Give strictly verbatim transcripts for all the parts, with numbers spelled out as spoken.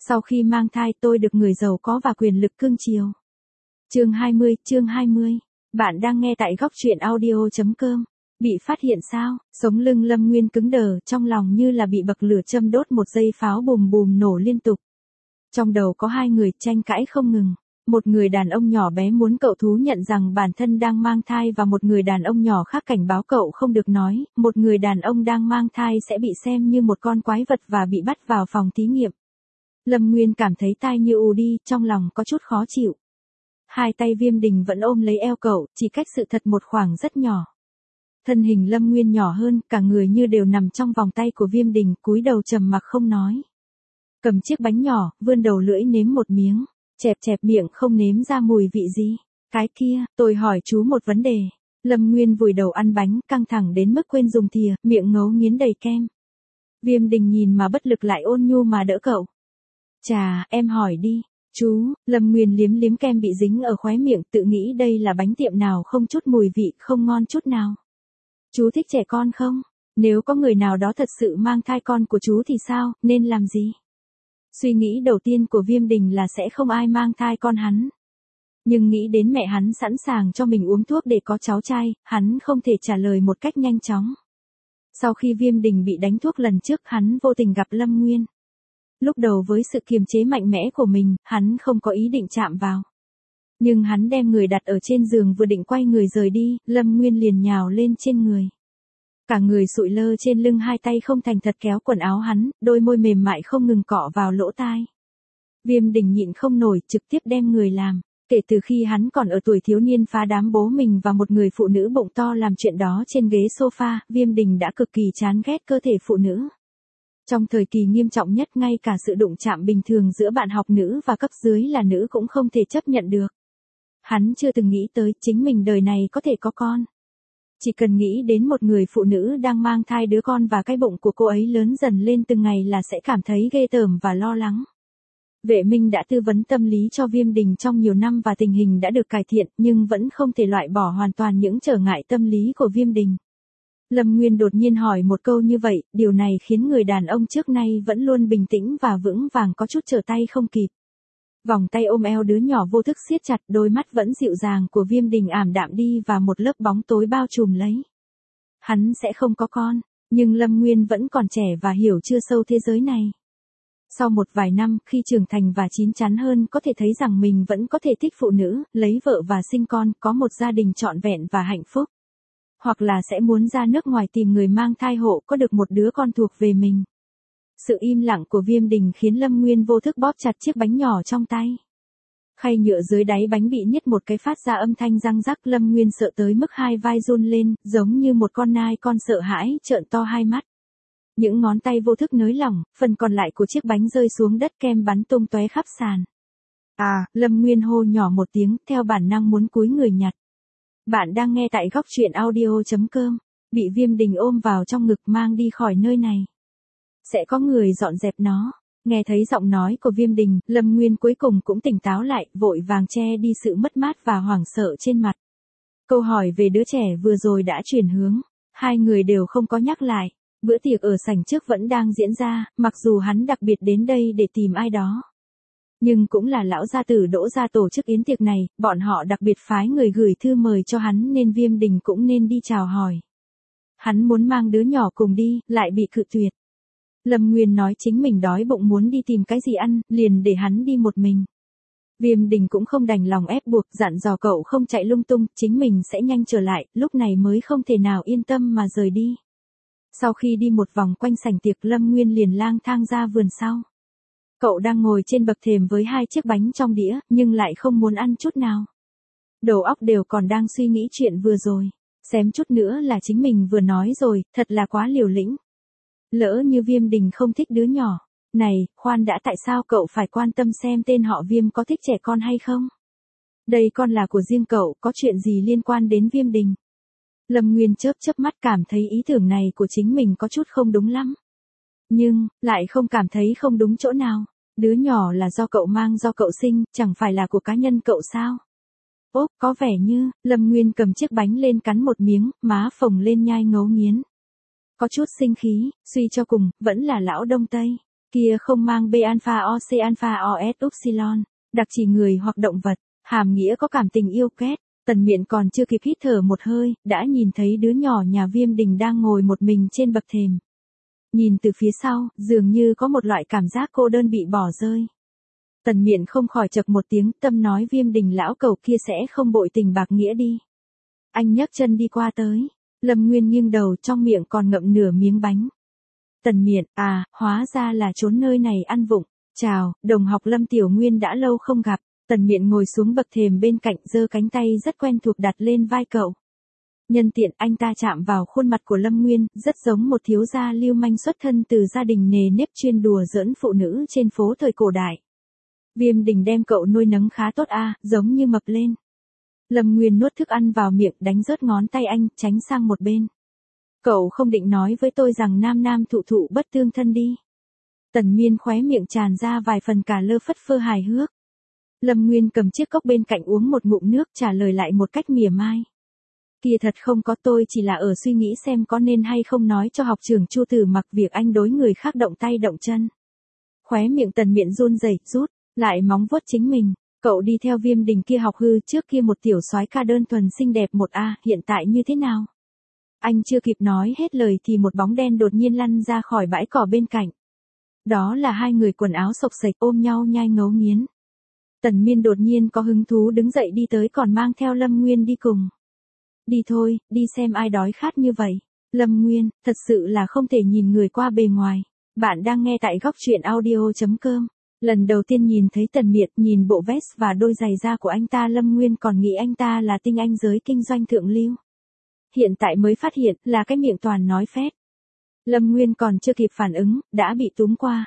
Sau khi mang thai tôi được người giàu có và quyền lực cưng chiều. Chương hai mươi, chương hai mươi. Bạn đang nghe tại góc truyện audio chấm com. Bị phát hiện sao? Sống lưng Lâm Nguyên cứng đờ, trong lòng như là bị bậc lửa châm đốt, một giây pháo bùm bùm nổ liên tục. Trong đầu có hai người tranh cãi không ngừng. Một người đàn ông nhỏ bé muốn cậu thú nhận rằng bản thân đang mang thai, và một người đàn ông nhỏ khác cảnh báo cậu không được nói, một người đàn ông đang mang thai sẽ bị xem như một con quái vật và bị bắt vào phòng thí nghiệm. Lâm Nguyên cảm thấy tai như ù đi, trong lòng có chút khó chịu. Hai tay Viêm Đình vẫn ôm lấy eo cậu, chỉ cách sự thật một khoảng rất nhỏ. Thân hình Lâm Nguyên nhỏ hơn, cả người như đều nằm trong vòng tay của Viêm Đình, cúi đầu trầm mặc không nói. Cầm chiếc bánh nhỏ, vươn đầu lưỡi nếm một miếng, chẹp chẹp miệng không nếm ra mùi vị gì. Cái kia, tôi hỏi chú một vấn đề. Lâm Nguyên vùi đầu ăn bánh, căng thẳng đến mức quên dùng thìa, miệng ngấu nghiến đầy kem. Viêm Đình nhìn mà bất lực lại ôn nhu mà đỡ cậu. Chà, em hỏi đi. Chú, Lâm Nguyên liếm liếm kem bị dính ở khóe miệng, tự nghĩ đây là bánh tiệm nào không chút mùi vị, không ngon chút nào. Chú thích trẻ con không? Nếu có người nào đó thật sự mang thai con của chú thì sao, nên làm gì? Suy nghĩ đầu tiên của Viêm Đình là sẽ không ai mang thai con hắn. Nhưng nghĩ đến mẹ hắn sẵn sàng cho mình uống thuốc để có cháu trai, hắn không thể trả lời một cách nhanh chóng. Sau khi Viêm Đình bị đánh thuốc lần trước, hắn vô tình gặp Lâm Nguyên. Lúc đầu với sự kiềm chế mạnh mẽ của mình, hắn không có ý định chạm vào. Nhưng hắn đem người đặt ở trên giường, vừa định quay người rời đi, Lâm Nguyên liền nhào lên trên người. Cả người sụi lơ trên lưng, hai tay không thành thật kéo quần áo hắn, đôi môi mềm mại không ngừng cọ vào lỗ tai. Viêm Đình nhịn không nổi, trực tiếp đem người làm. Kể từ khi hắn còn ở tuổi thiếu niên phá đám bố mình và một người phụ nữ bụng to làm chuyện đó trên ghế sofa, Viêm Đình đã cực kỳ chán ghét cơ thể phụ nữ. Trong thời kỳ nghiêm trọng nhất, ngay cả sự đụng chạm bình thường giữa bạn học nữ và cấp dưới là nữ cũng không thể chấp nhận được. Hắn chưa từng nghĩ tới chính mình đời này có thể có con. Chỉ cần nghĩ đến một người phụ nữ đang mang thai đứa con và cái bụng của cô ấy lớn dần lên từng ngày là sẽ cảm thấy ghê tởm và lo lắng. Vệ Minh đã tư vấn tâm lý cho Viêm Đình trong nhiều năm và tình hình đã được cải thiện, nhưng vẫn không thể loại bỏ hoàn toàn những trở ngại tâm lý của Viêm Đình. Lâm Nguyên đột nhiên hỏi một câu như vậy, điều này khiến người đàn ông trước nay vẫn luôn bình tĩnh và vững vàng có chút trở tay không kịp. Vòng tay ôm eo đứa nhỏ vô thức siết chặt, đôi mắt vẫn dịu dàng của Viêm Đình ảm đạm đi và một lớp bóng tối bao trùm lấy. Hắn sẽ không có con, nhưng Lâm Nguyên vẫn còn trẻ và hiểu chưa sâu thế giới này. Sau một vài năm, khi trưởng thành và chín chắn hơn, có thể thấy rằng mình vẫn có thể thích phụ nữ, lấy vợ và sinh con, có một gia đình trọn vẹn và hạnh phúc. Hoặc là sẽ muốn ra nước ngoài tìm người mang thai hộ, có được một đứa con thuộc về mình. Sự im lặng của Viêm Đình khiến Lâm Nguyên vô thức bóp chặt chiếc bánh nhỏ trong tay. Khay nhựa dưới đáy bánh bị nhét một cái, phát ra âm thanh răng rắc. Lâm Nguyên sợ tới mức hai vai run lên, giống như một con nai con sợ hãi, trợn to hai mắt. Những ngón tay vô thức nới lỏng, phần còn lại của chiếc bánh rơi xuống đất, kem bắn tung tóe khắp sàn. À, Lâm Nguyên hô nhỏ một tiếng, theo bản năng muốn cúi người nhặt. Bạn đang nghe tại góc truyện audio chấm com. Bị Viêm Đình ôm vào trong ngực mang đi khỏi nơi này. Sẽ có người dọn dẹp nó. Nghe thấy giọng nói của Viêm Đình, Lâm Nguyên cuối cùng cũng tỉnh táo lại, vội vàng che đi sự mất mát và hoảng sợ trên mặt. Câu hỏi về đứa trẻ vừa rồi đã chuyển hướng. Hai người đều không có nhắc lại. Bữa tiệc ở sảnh trước vẫn đang diễn ra, mặc dù hắn đặc biệt đến đây để tìm ai đó. Nhưng cũng là lão gia tử Đỗ gia tổ chức yến tiệc này, bọn họ đặc biệt phái người gửi thư mời cho hắn nên Viêm Đình cũng nên đi chào hỏi. Hắn muốn mang đứa nhỏ cùng đi, lại bị cự tuyệt. Lâm Nguyên nói chính mình đói bụng muốn đi tìm cái gì ăn, liền để hắn đi một mình. Viêm Đình cũng không đành lòng ép buộc, dặn dò cậu không chạy lung tung, chính mình sẽ nhanh trở lại, lúc này mới không thể nào yên tâm mà rời đi. Sau khi đi một vòng quanh sảnh tiệc, Lâm Nguyên liền lang thang ra vườn sau. Cậu đang ngồi trên bậc thềm với hai chiếc bánh trong đĩa, nhưng lại không muốn ăn chút nào. Đầu óc đều còn đang suy nghĩ chuyện vừa rồi. Xém chút nữa là chính mình vừa nói rồi, thật là quá liều lĩnh. Lỡ như Viêm Đình không thích đứa nhỏ. Này, khoan đã, tại sao cậu phải quan tâm xem tên họ Viêm có thích trẻ con hay không? Đây con là của riêng cậu, có chuyện gì liên quan đến Viêm Đình? Lâm Nguyên chớp chớp mắt, cảm thấy ý tưởng này của chính mình có chút không đúng lắm. Nhưng, lại không cảm thấy không đúng chỗ nào. Đứa nhỏ là do cậu mang, do cậu sinh, chẳng phải là của cá nhân cậu sao? Ốp, có vẻ như, Lâm Nguyên cầm chiếc bánh lên cắn một miếng, má phồng lên nhai ngấu nghiến. Có chút sinh khí, suy cho cùng, vẫn là lão Đông Tây. Kia không mang B alpha O C alpha O S upsilon, đặc chỉ người hoặc động vật, hàm nghĩa có cảm tình yêu ghét. Tần Miện còn chưa kịp hít thở một hơi, đã nhìn thấy đứa nhỏ nhà Viêm Đình đang ngồi một mình trên bậc thềm. Nhìn từ phía sau, dường như có một loại cảm giác cô đơn bị bỏ rơi. Tần Miện không khỏi chậc một tiếng, tâm nói Viêm Đình lão cẩu kia sẽ không bội tình bạc nghĩa đi. Anh nhấc chân đi qua tới, Lâm Nguyên nghiêng đầu, trong miệng còn ngậm nửa miếng bánh. Tần Miện, à, hóa ra là trốn nơi này ăn vụng. Chào, đồng học Lâm Tiểu Nguyên đã lâu không gặp. Tần Miện ngồi xuống bậc thềm bên cạnh, giơ cánh tay rất quen thuộc đặt lên vai cậu. Nhân tiện anh ta chạm vào khuôn mặt của Lâm Nguyên, rất giống một thiếu gia lưu manh xuất thân từ gia đình nề nếp chuyên đùa giỡn phụ nữ trên phố thời cổ đại. Viêm Đình đem cậu nuôi nấng khá tốt a, giống như mập lên. Lâm Nguyên nuốt thức ăn vào miệng, đánh rớt ngón tay anh, tránh sang một bên. Cậu không định nói với tôi rằng nam nam thụ thụ bất tương thân đi. Tần Miên khóe miệng tràn ra vài phần cả lơ phất phơ hài hước. Lâm Nguyên cầm chiếc cốc bên cạnh uống một ngụm nước, trả lời lại một cách mỉa mai. Kia thật không có, tôi chỉ là ở suy nghĩ xem có nên hay không nói cho học trưởng Chu Tử Mặc việc anh đối người khác động tay động chân. Khóe miệng Tần Miện run rẩy, rút lại móng vuốt chính mình. Cậu đi theo Viêm Đình kia học hư, trước kia một tiểu soái ca đơn thuần xinh đẹp một a, hiện tại như thế nào? Anh chưa kịp nói hết lời thì một bóng đen đột nhiên lăn ra khỏi bãi cỏ bên cạnh. Đó là hai người quần áo xộc xệch ôm nhau nhai ngấu nghiến. Tần Miên đột nhiên có hứng thú đứng dậy đi tới, còn mang theo Lâm Nguyên đi cùng. Đi thôi, đi xem ai đói khát như vậy. Lâm Nguyên, thật sự là không thể nhìn người qua bề ngoài. Bạn đang nghe tại góc truyện audio chấm com. Lần đầu tiên nhìn thấy Tần Miện, nhìn bộ vest và đôi giày da của anh ta, Lâm Nguyên còn nghĩ anh ta là tinh anh giới kinh doanh thượng lưu. Hiện tại mới phát hiện là cái miệng toàn nói phét. Lâm Nguyên còn chưa kịp phản ứng, đã bị túm qua.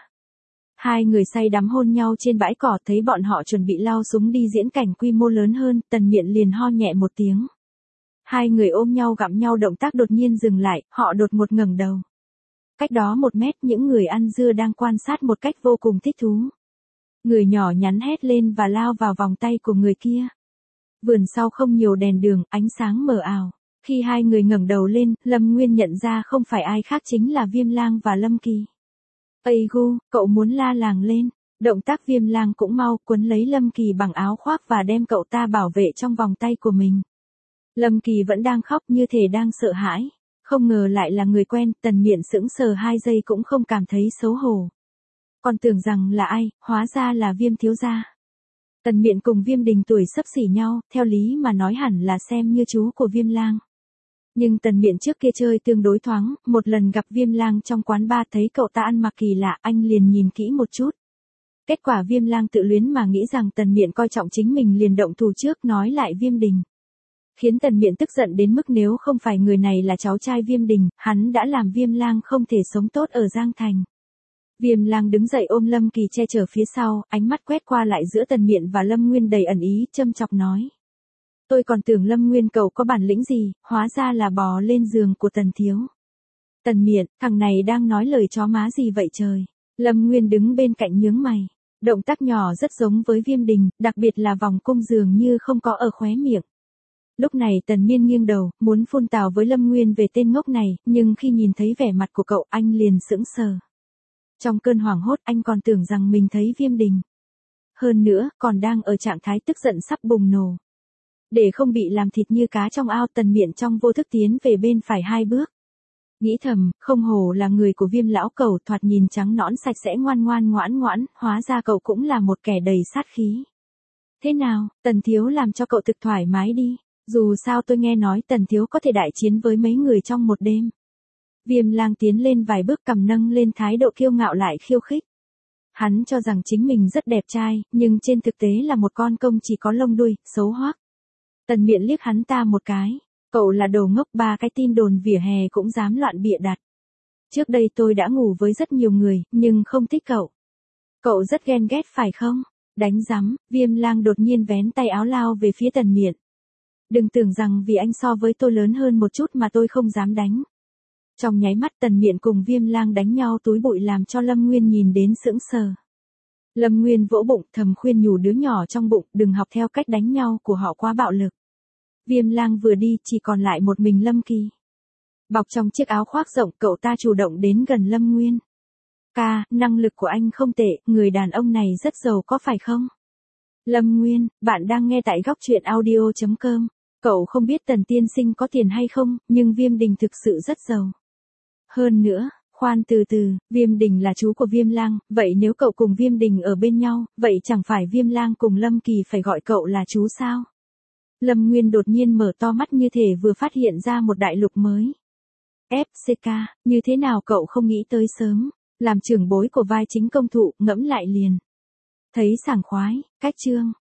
Hai người say đắm hôn nhau trên bãi cỏ, thấy bọn họ chuẩn bị lao súng đi diễn cảnh quy mô lớn hơn, Tần Miện liền ho nhẹ một tiếng. Hai người ôm nhau gặm nhau, động tác đột nhiên dừng lại, họ đột ngột ngẩng đầu. Cách đó một mét, những người ăn dưa đang quan sát một cách vô cùng thích thú. Người nhỏ nhắn hét lên và lao vào vòng tay của người kia. Vườn sau không nhiều đèn đường, ánh sáng mờ ảo. Khi hai người ngẩng đầu lên, Lâm Nguyên nhận ra không phải ai khác chính là Viêm Lang và Lâm Kỳ. Ây gu, cậu muốn la làng lên. Động tác Viêm Lang cũng mau, quấn lấy Lâm Kỳ bằng áo khoác và đem cậu ta bảo vệ trong vòng tay của mình. Lâm Kỳ vẫn đang khóc, như thể đang sợ hãi. Không ngờ lại là người quen, Tần Miện sững sờ hai giây cũng không cảm thấy xấu hổ. Còn tưởng rằng là ai, hóa ra là Viêm thiếu gia. Tần Miện cùng Viêm Đình tuổi xấp xỉ nhau, theo lý mà nói hẳn là xem như chú của Viêm Lang. Nhưng Tần Miện trước kia chơi tương đối thoáng, một lần gặp Viêm Lang trong quán bar thấy cậu ta ăn mặc kỳ lạ, anh liền nhìn kỹ một chút. Kết quả Viêm Lang tự luyến mà nghĩ rằng Tần Miện coi trọng chính mình, liền động thủ trước nói lại Viêm Đình. Khiến Tần Miện tức giận đến mức nếu không phải người này là cháu trai Viêm Đình, hắn đã làm Viêm Lang không thể sống tốt ở Giang Thành. Viêm Lang đứng dậy ôm Lâm Kỳ che chở phía sau, ánh mắt quét qua lại giữa Tần Miện và Lâm Nguyên đầy ẩn ý, châm chọc nói. Tôi còn tưởng Lâm Nguyên cậu có bản lĩnh gì, hóa ra là bò lên giường của Tần thiếu. Tần Miện, thằng này đang nói lời chó má gì vậy trời. Lâm Nguyên đứng bên cạnh nhướng mày. Động tác nhỏ rất giống với Viêm Đình, đặc biệt là vòng cung dường như không có ở khóe miệng. Lúc này Tần Miên nghiêng đầu, muốn phun tào với Lâm Nguyên về tên ngốc này, nhưng khi nhìn thấy vẻ mặt của cậu, anh liền sững sờ. Trong cơn hoảng hốt, anh còn tưởng rằng mình thấy Viêm Đình. Hơn nữa, còn đang ở trạng thái tức giận sắp bùng nổ. Để không bị làm thịt như cá trong ao, Tần Miện trong vô thức tiến về bên phải hai bước. Nghĩ thầm, không hổ là người của Viêm lão cẩu, thoạt nhìn trắng nõn sạch sẽ ngoan ngoan ngoãn ngoãn, hóa ra cậu cũng là một kẻ đầy sát khí. Thế nào, Tần thiếu làm cho cậu thực thoải mái đi. Dù sao tôi nghe nói Tần thiếu có thể đại chiến với mấy người trong một đêm. Viêm Lang tiến lên vài bước, cầm nâng lên, thái độ kiêu ngạo lại khiêu khích. Hắn cho rằng chính mình rất đẹp trai, nhưng trên thực tế là một con công chỉ có lông đuôi, xấu hoắc. Tần Miện liếc hắn ta một cái. Cậu là đồ ngốc, ba cái tin đồn vỉa hè cũng dám loạn bịa đặt. Trước đây tôi đã ngủ với rất nhiều người, nhưng không thích cậu. Cậu rất ghen ghét phải không? Đánh rắm, Viêm Lang đột nhiên vén tay áo lao về phía Tần Miện. Đừng tưởng rằng vì anh so với tôi lớn hơn một chút mà tôi không dám đánh. Trong nháy mắt Tần Miện cùng Viêm Lang đánh nhau túi bụi, làm cho Lâm Nguyên nhìn đến sững sờ. Lâm Nguyên vỗ bụng, thầm khuyên nhủ đứa nhỏ trong bụng, đừng học theo cách đánh nhau của họ quá bạo lực. Viêm Lang vừa đi, chỉ còn lại một mình Lâm Kỳ. Bọc trong chiếc áo khoác rộng, cậu ta chủ động đến gần Lâm Nguyên. Ca, năng lực của anh không tệ, người đàn ông này rất giàu có phải không? Lâm Nguyên, bạn đang nghe tại góc truyện audio chấm com. Cậu không biết Tần tiên sinh có tiền hay không, nhưng Viêm Đình thực sự rất giàu. Hơn nữa, khoan từ từ, Viêm Đình là chú của Viêm Lang, vậy nếu cậu cùng Viêm Đình ở bên nhau, vậy chẳng phải Viêm Lang cùng Lâm Kỳ phải gọi cậu là chú sao? Lâm Nguyên đột nhiên mở to mắt như thể vừa phát hiện ra một đại lục mới. ép xê ca, như thế nào cậu không nghĩ tới sớm, làm trưởng bối của vai chính công thụ, ngẫm lại liền. Thấy sảng khoái, cách chương.